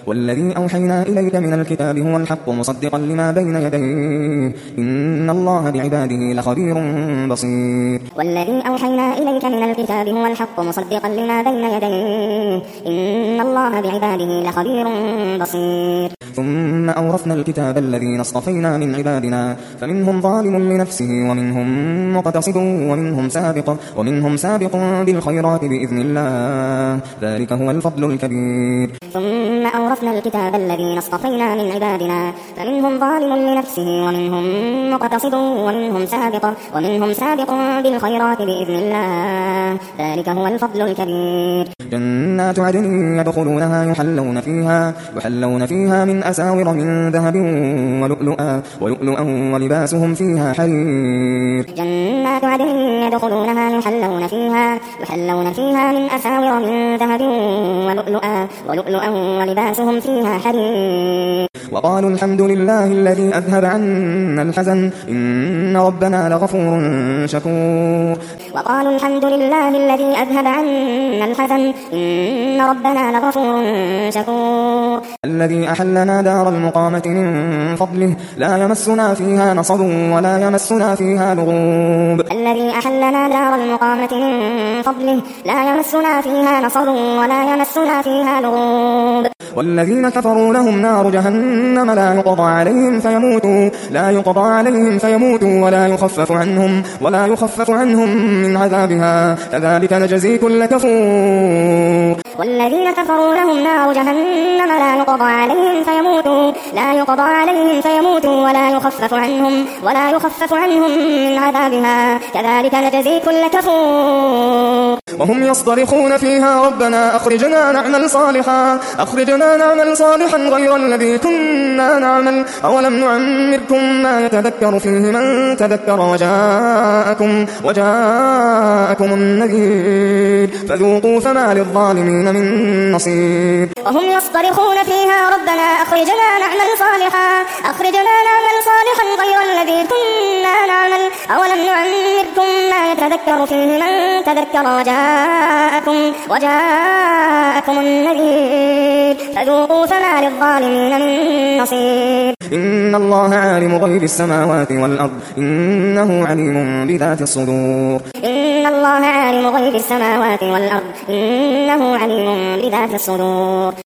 والذي أوحينا إليك من الكتاب هو الحق مصدقا لما بين يديه إن الله بعباده لخبير بصير. والذي أوحينا إليك من الكتاب هو الحق مصدقا لما بين يديه إن الله بعباده لخبير بصير. ثم أورثنا الكتاب الذين اصطفينا من عبادنا فمنهم ظالم لنفسه ومنهم مقتصد ومنهم سابق بالخيرات بإذن الله ذلك هو الفضل الكبير. ثم أورثنا الكتاب الذين اصطفينا من عبادنا فمنهم ظالم لنفسه ومنهم مقتصد ومنهم سابق بالخيرات بإذن الله ذلك هو الفضل الكبير. جنات عدن يدخلونها يحلون فيها من أساور من ذهب ولؤلؤا ولباسهم فيها حرير. جنات عدن يدخلونها يحلون فيها من أساور من ذهب ولؤلؤا ولباسهم فيها حرير. وقالوا الحمد لله الذي أذهب عنا الحزن إن ربنا لغفور شكور. وقالوا الحمد لله الذي أذهب عنا الحزن إن ربنا لغفور شكور. الذي أحلنا دار المقامة من فضله لا يمسنا فيها نصب ولا يمسنا فيها لغوب. الذي أحلنا دار المقامة من فضله لا يمسنا فيها نصب ولا يمسنا فيها لغوب. والذين كفروا لهم نار جهنم لا يقضى عليهم فيموتوا ولا يخفف عنهم من عذابها كذلك نجزي كل كفور. والذين كفروا لهم نار جهنم لا يقضى عليهم فيموتوا ولا يخفف عنهم من عذابها كذلك نجزي كل كفور. وهم يصطرخون فيها ربنا أخرجنا نعمل صالحا غير الذي كنا نعمل أولم نعمركم ما يتذكر فيه من تذكر وجاءكم النذير فذوقوا فما للظالمين من نصير. وهم يصطرخون فيها ربنا أخرجنا نعمل صالحا غير الذي كنا نعمل أولم نعمركم ما يتذكر فيه من تذكر وجاءكم النذير فذوقوا فما للظالمين من نصير. إن الله عالم غيب السماوات والأرض إنه عليم بذات الصدور. إن الله عالم غيب السماوات والأرض إنه عليم بذات الصدور.